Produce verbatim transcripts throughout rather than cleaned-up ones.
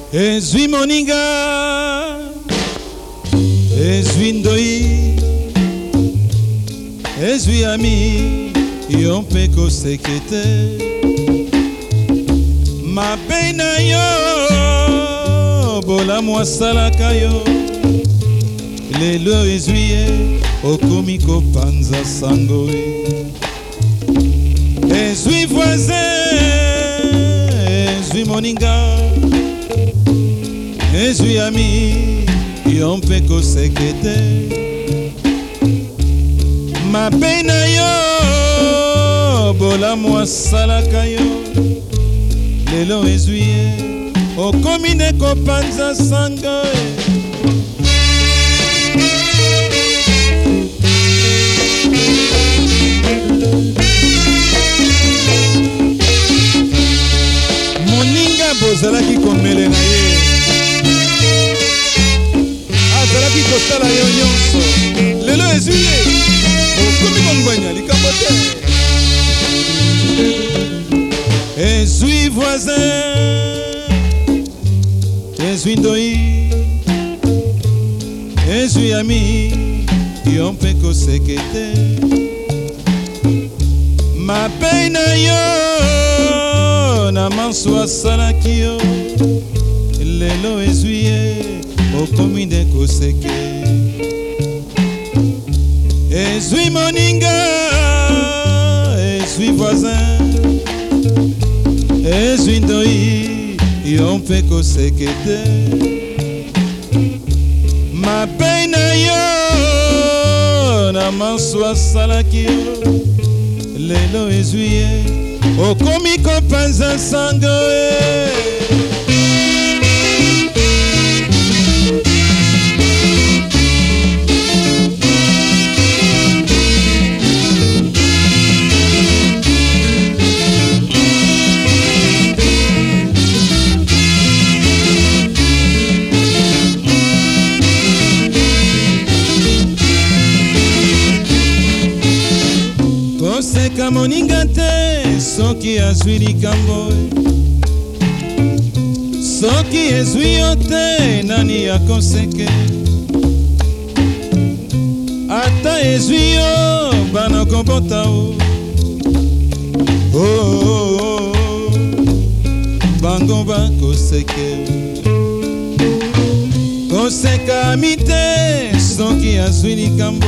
ezwi moninga ezwi ndoi ezwi ami yo mpe koseke te mabe na yo bolamu asalaka yo lelo ezwi ye okomi kopanza sango ezwi voisin ezwi moninga ezwi ami yo mpe koseke te mabe na yo bolamu asalaka yo lelo ezwi ye okomi ne kopanza sango moninga bozalaki komele na ye azalaki kosala yo nyonso lelo ezwi ye okomi kongwanya likambo te ezwi voisin ezwi ndoi ezwi ami yo mpe koseke te mabe na yo na manso asalaki yo lelo ezwi ye okomi nde koseke ezwi moninga ezwi voisin ezwi ndoi yo mpe koseke te mabe na yo na manso asalaki yo lelo ezwi ye okomi kopanza sango koseka moninga te soki azwi likambo soki ezwi yo te nani akoseke ata ezwi yo bana kobota o oh, oh, oh. bango bakoseke koseka ami te soki azwi likambo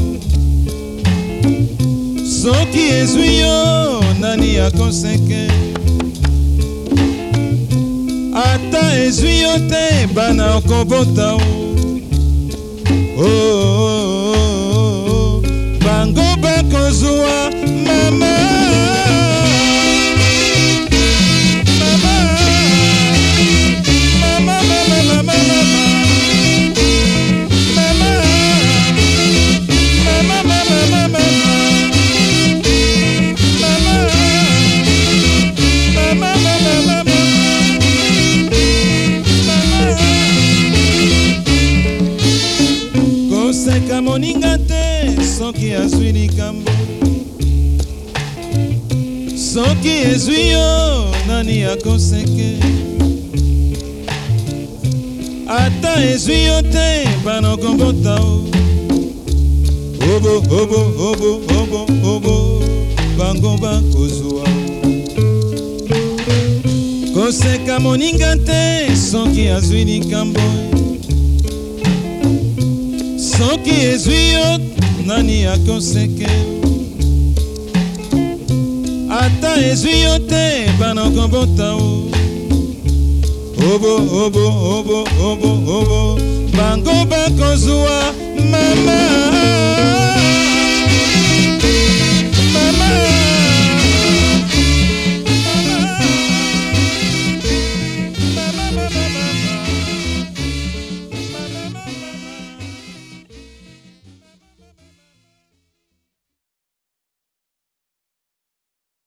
soki ezwi yo nani akoseke ata ezwi yo te bana okobota o oh, oh, oh, oh. bango bakozwa mama koseka moninga te soki azwi likambo soki ezwi yo nani akoseke ata ezwi yo te bana okobota o obo obo obo obo obo bango bakozwa koseka moninga te soki azwi likambo soki ezwi yo nani akoseke ata ezwi yo te bana okobota o obo obo obo obo obo bango bakozwa mama